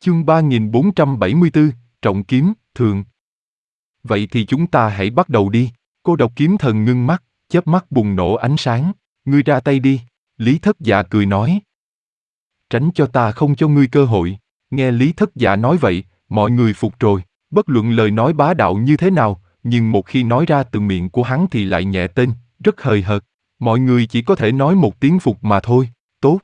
Chương 3474, Trọng kiếm, thường. Vậy thì chúng ta hãy bắt đầu đi. Cô độc kiếm thần ngưng mắt, chớp mắt bùng nổ ánh sáng. Ngươi ra tay đi. Lý Thất Dạ cười nói. Tránh cho ta không cho ngươi cơ hội. Nghe Lý Thất Dạ nói vậy, mọi người phục rồi. Bất luận lời nói bá đạo như thế nào, nhưng một khi nói ra từ miệng của hắn thì lại nhẹ tên, rất hời hợt. Mọi người chỉ có thể nói một tiếng phục mà thôi. Tốt.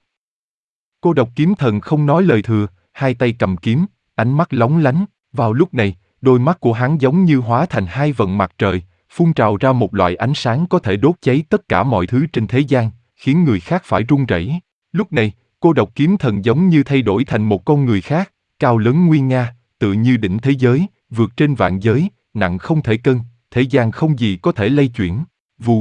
Cô độc kiếm thần không nói lời thừa, hai tay cầm kiếm, ánh mắt lóng lánh. Vào lúc này, đôi mắt của hắn giống như hóa thành hai vầng mặt trời, phun trào ra một loại ánh sáng có thể đốt cháy tất cả mọi thứ trên thế gian, khiến người khác phải run rẩy. Lúc này, cô độc kiếm thần giống như thay đổi thành một con người khác, cao lớn nguy nga, tựa như đỉnh thế giới, vượt trên vạn giới, nặng không thể cân, thế gian không gì có thể lay chuyển. Vù.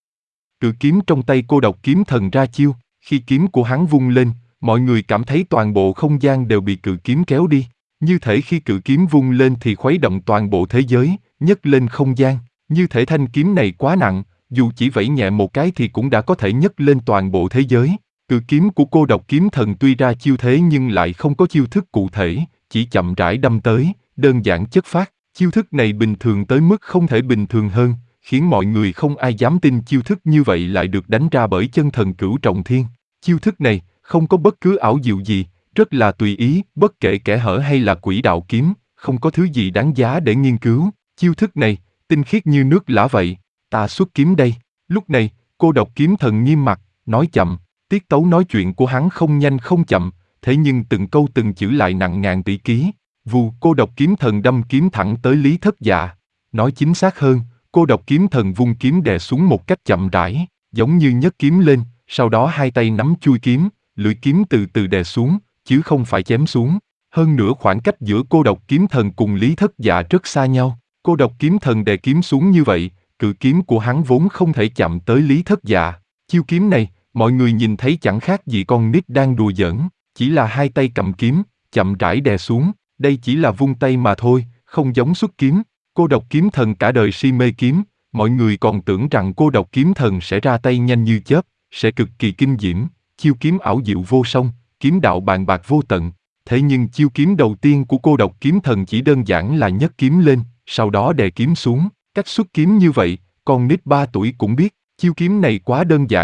Cự kiếm trong tay cô độc kiếm thần ra chiêu, khi kiếm của hắn vung lên, mọi người cảm thấy toàn bộ không gian đều bị cự kiếm kéo đi. Như thể khi cự kiếm vung lên thì khuấy động toàn bộ thế giới, nhấc lên không gian. Như thể thanh kiếm này quá nặng, dù chỉ vẫy nhẹ một cái thì cũng đã có thể nhấc lên toàn bộ thế giới. Cự kiếm của cô độc kiếm thần tuy ra chiêu thế nhưng lại không có chiêu thức cụ thể, chỉ chậm rãi đâm tới, đơn giản chất phác. Chiêu thức này bình thường tới mức không thể bình thường hơn, khiến mọi người không ai dám tin chiêu thức như vậy lại được đánh ra bởi chân thần Cửu Trọng Thiên. Chiêu thức này không có bất cứ ảo diệu gì, rất là tùy ý, bất kể kẽ hở hay là quỹ đạo kiếm, không có thứ gì đáng giá để nghiên cứu. Chiêu thức này, tinh khiết như nước lã vậy. Ta xuất kiếm đây. Lúc này, cô độc kiếm thần nghiêm mặt, nói chậm. Tiết tấu nói chuyện của hắn không nhanh không chậm, thế nhưng từng câu từng chữ lại nặng ngàn tỷ ký. Vù, cô độc kiếm thần đâm kiếm thẳng tới Lý Thất Dạ. Nói chính xác hơn, cô độc kiếm thần vung kiếm đè xuống một cách chậm rãi, giống như nhấc kiếm lên, sau đó hai tay nắm chuôi kiếm, lưỡi kiếm từ từ đè xuống, chứ không phải chém xuống. Hơn nữa khoảng cách giữa cô độc kiếm thần cùng Lý Thất Dạ rất xa nhau. Cô độc kiếm thần đè kiếm xuống như vậy, cự kiếm của hắn vốn không thể chạm tới Lý Thất Dạ. Chiêu kiếm này, mọi người nhìn thấy chẳng khác gì con nít đang đùa giỡn, chỉ là hai tay cầm kiếm, chậm rãi đè xuống, đây chỉ là vung tay mà thôi, không giống xuất kiếm. Cô độc kiếm thần cả đời si mê kiếm, mọi người còn tưởng rằng cô độc kiếm thần sẽ ra tay nhanh như chớp, sẽ cực kỳ kinh diễm, chiêu kiếm ảo diệu vô song, kiếm đạo bàn bạc vô tận. Thế nhưng chiêu kiếm đầu tiên của cô độc kiếm thần chỉ đơn giản là nhấc kiếm lên, sau đó đè kiếm xuống. Cách xuất kiếm như vậy, con nít 3 tuổi cũng biết, chiêu kiếm này quá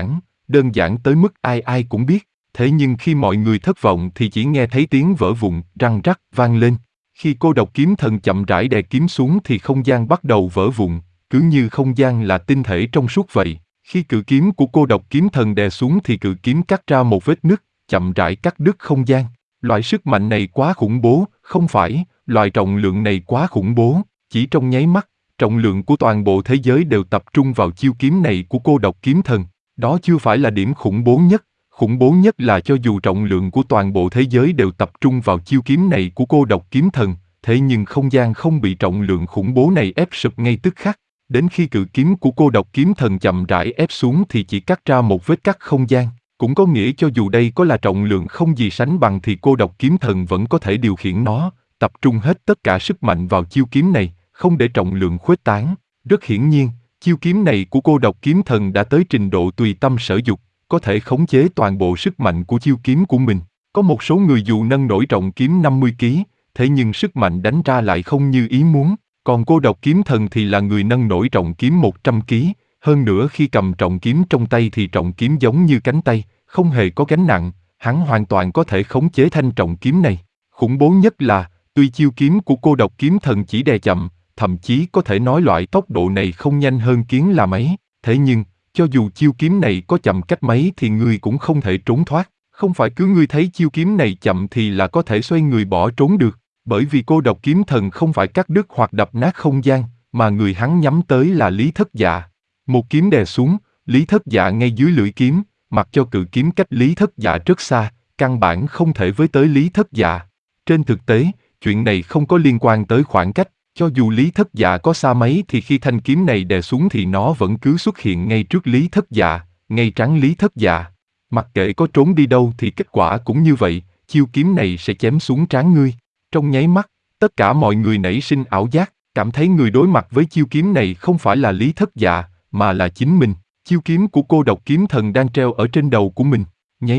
đơn giản tới mức ai ai cũng biết. Thế nhưng khi mọi người thất vọng thì chỉ nghe thấy tiếng vỡ vụn, răng rắc vang lên. Khi cô độc kiếm thần chậm rãi đè kiếm xuống thì không gian bắt đầu vỡ vụn, cứ như không gian là tinh thể trong suốt vậy. Khi cự kiếm của cô độc kiếm thần đè xuống thì cự kiếm cắt ra một vết nứt, chậm rãi cắt đứt không gian. Loại sức mạnh này quá khủng bố, không phải, loại trọng lượng này quá khủng bố. Chỉ trong nháy mắt, trọng lượng của toàn bộ thế giới đều tập trung vào chiêu kiếm này của cô độc kiếm thần. Đó chưa phải là điểm khủng bố nhất là cho dù trọng lượng của toàn bộ thế giới đều tập trung vào chiêu kiếm này của cô độc kiếm thần, thế nhưng không gian không bị trọng lượng khủng bố này ép sụp ngay tức khắc. Đến khi cự kiếm của cô độc kiếm thần chậm rãi ép xuống thì chỉ cắt ra một vết cắt không gian. Cũng có nghĩa cho dù đây có là trọng lượng không gì sánh bằng thì cô độc kiếm thần vẫn có thể điều khiển nó, tập trung hết tất cả sức mạnh vào chiêu kiếm này, không để trọng lượng khuếch tán. Rất hiển nhiên, chiêu kiếm này của cô độc kiếm thần đã tới trình độ tùy tâm sở dục, có thể khống chế toàn bộ sức mạnh của chiêu kiếm của mình. Có một số người dù nâng nổi trọng kiếm 50 kg, thế nhưng sức mạnh đánh ra lại không như ý muốn. Còn cô độc kiếm thần thì là người nâng nổi trọng kiếm 100 kg, hơn nữa khi cầm trọng kiếm trong tay thì trọng kiếm giống như cánh tay, không hề có gánh nặng, hắn hoàn toàn có thể khống chế thanh trọng kiếm này. Khủng bố nhất là, tuy chiêu kiếm của cô độc kiếm thần chỉ đè chậm, thậm chí có thể nói loại tốc độ này không nhanh hơn kiến là mấy, thế nhưng, cho dù chiêu kiếm này có chậm cách mấy thì ngươi cũng không thể trốn thoát, không phải cứ ngươi thấy chiêu kiếm này chậm thì là có thể xoay người bỏ trốn được, bởi vì cô độc kiếm thần không phải cắt đứt hoặc đập nát không gian, mà người hắn nhắm tới là Lý Thất Dạ. Một kiếm đè xuống, Lý Thất Dạ ngay dưới lưỡi kiếm, mặc cho cự kiếm cách Lý Thất Dạ rất xa, căn bản không thể với tới Lý Thất Dạ. Trên thực tế, chuyện này không có liên quan tới khoảng cách, cho dù Lý Thất Dạ có xa mấy thì khi thanh kiếm này đè xuống thì nó vẫn cứ xuất hiện ngay trước Lý Thất Dạ, ngay trán Lý Thất Dạ. Mặc kệ có trốn đi đâu thì kết quả cũng như vậy, chiêu kiếm này sẽ chém xuống trán ngươi. Trong nháy mắt, tất cả mọi người nảy sinh ảo giác, cảm thấy người đối mặt với chiêu kiếm này không phải là Lý Thất Dạ, mà là chính mình. Chiêu kiếm của cô độc kiếm thần đang treo ở trên đầu của mình. Nháy mắt,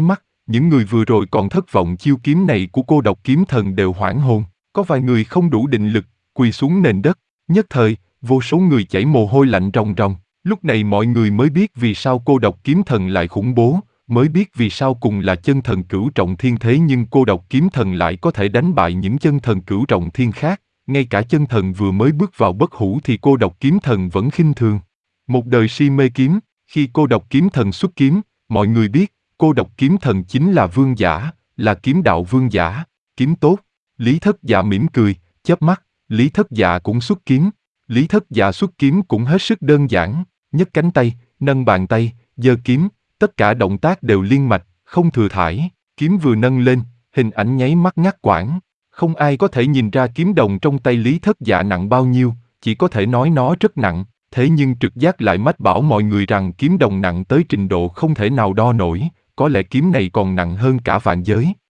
Những người vừa rồi còn thất vọng chiêu kiếm này của cô độc kiếm thần đều hoảng hồn, có vài người không đủ định lực, quỳ xuống nền đất, nhất thời, vô số người chảy mồ hôi lạnh ròng ròng. Lúc này mọi người mới biết vì sao cô độc kiếm thần lại khủng bố, mới biết vì sao cùng là chân thần cửu trọng thiên thế nhưng cô độc kiếm thần lại có thể đánh bại những chân thần cửu trọng thiên khác, ngay cả chân thần vừa mới bước vào bất hủ thì cô độc kiếm thần vẫn khinh thường. Một đời si mê kiếm, khi cô độc kiếm thần xuất kiếm, mọi người biết, cô độc kiếm thần chính là vương giả, là kiếm đạo vương giả, kiếm tốt. Lý Thất Dạ mỉm cười, chớp mắt, Lý Thất Dạ cũng xuất kiếm. Lý Thất Dạ xuất kiếm cũng hết sức đơn giản, nhấc cánh tay, nâng bàn tay, giơ kiếm, tất cả động tác đều liên mạch, không thừa thãi. Kiếm vừa nâng lên, hình ảnh nháy mắt ngắt quãng. Không ai có thể nhìn ra kiếm đồng trong tay Lý Thất Dạ nặng bao nhiêu, chỉ có thể nói nó rất nặng. Thế nhưng trực giác lại mách bảo mọi người rằng kiếm đồng nặng tới trình độ không thể nào đo nổi, có lẽ kiếm này còn nặng hơn cả vạn giới.